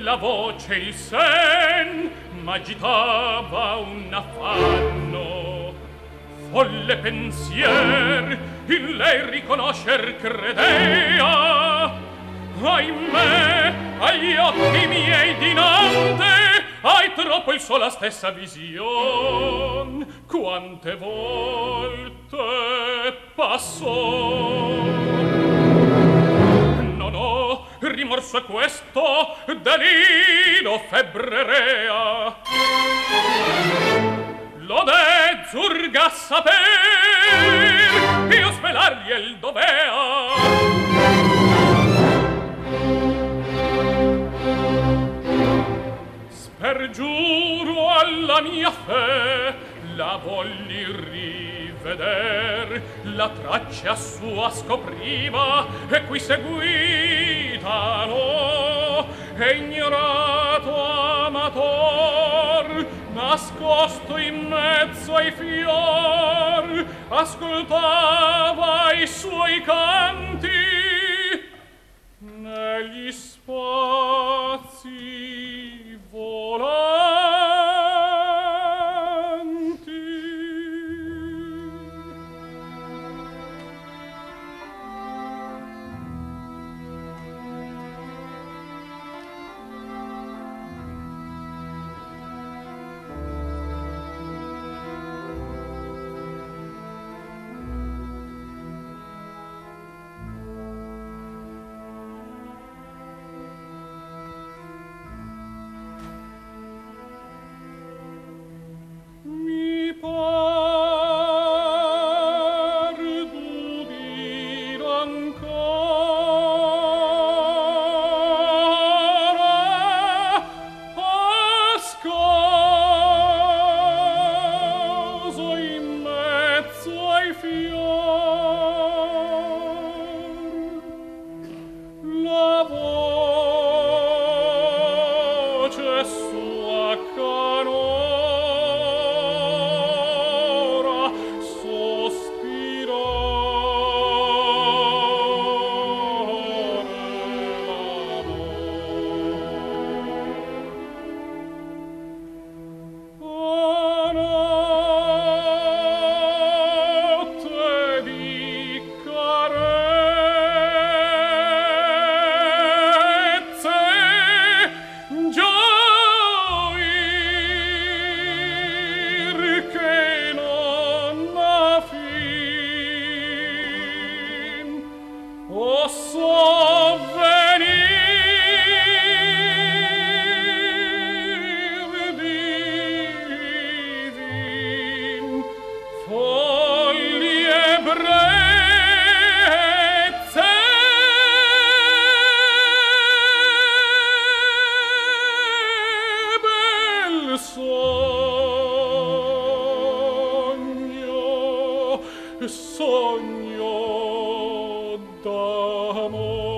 la voce il sen m'agitava un affanno, folle pensier in lei riconoscer credea. Ahimè, agli occhi miei dinante hai troppo il sola stessa vision. Quante volte passò. Non ho rimorso è questo, deliro, febbre rea. Lode zurga saper, io svelargliel dovea. Pergiuro alla mia fe, la volli riveder, la traccia sua scopriva, e qui seguitano, e ignorato amator, nascosto in mezzo ai fior, ascoltava i suoi canti negli spazi volanti. Sogno d'amore.